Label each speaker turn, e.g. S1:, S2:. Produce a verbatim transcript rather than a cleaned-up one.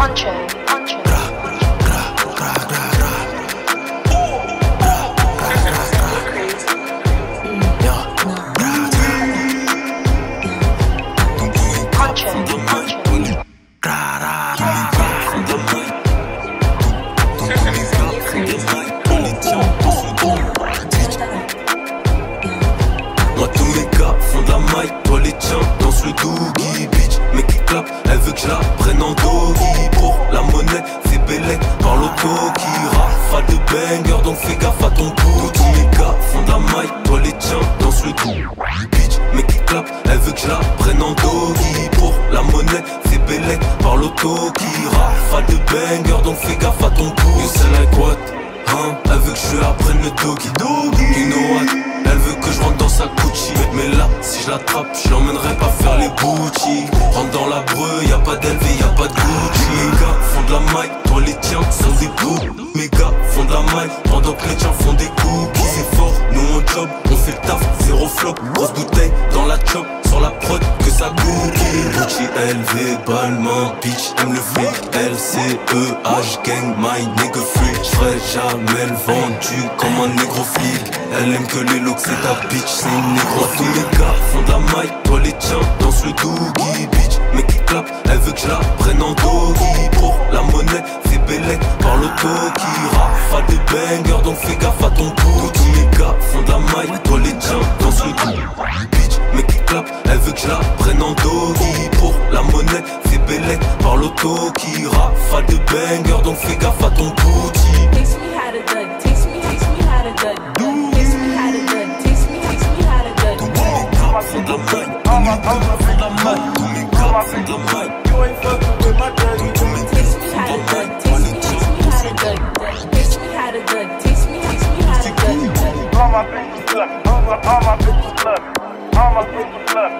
S1: Poncho, poncho.
S2: Gra, gra, gra, gra, gra. Yo, gra, gra.
S1: Poncho, poncho.
S2: Gra, gra, gra, gra. Moi tous mes gars font de la maille, toi les tiens danse le doogie. Bitch, mais qui clap, elle veut que je la prenne en doggy. Pour la monnaie, fais bellec, parle auto qui rafale de banger, donc fais gaffe à ton bout. Tous mes gars font de la maille, toi les tiens danse le doogie. Bitch, mais qui clap, elle veut que je la prenne en doggy. Pour la monnaie, fais bellec, parle auto qui rafale de banger, donc fais gaffe à ton bout. You say like what? Hein? Elle veut que je lui apprenne le doggy. Doggy, you know what? Elle veut que je rentre dans sa Gucci. Mais là, si je l'attrape, je l'emmènerai pas faire les boutiques. Rentre dans la breu, y'a pas d'L V, y'a pas de Gucci. Mes gars font de la maille, toi les tiens, ça se découpe. Mes gars font de la maille, pendant que les tiens font des cookies. C'est fort, nous on job, on fait le taf, zéro flop. Grosse bouteille dans la chop, sur la prod, que ça cookie. Gucci, L V, Balmain, bitch, aime le flic. L C E H, gang, my nigga free. J'ferai jamais le vendu comme un négro flic. Elle aime que les looks, c'est ta bitch, c'est une négro. Tous mes gars font de la maille, toi les tiens, danse le doogie. Bitch, mais qui clap, elle veut que je la prenne en doggy. Pour la monnaie, fais bellec, par l'auto qui rafale de banger, donc fais gaffe à ton bout. Tous mes gars font de la maille, toi les tiens, danse le doogie. Bitch, mais qui clap, elle veut que je la prenne en doggy. Pour la monnaie, fais bellec, par l'auto qui rafale de banger, donc fais gaffe à ton booty.
S3: Taste me how to dud, taste me, taste me how to dud. Taste me how to dud, taste me, taste me how to dud.
S2: Font de la maille, tous mes gars font de la maille, tous mes gars font de la maille.
S4: You ain't fucking with my dirty.
S3: Taste me how to dud, taste me, taste me how to dud. Taste me how to dud, taste me, taste me how to dud.
S4: All my bitches love me. All my, all my bitches love me. All my bitches love me.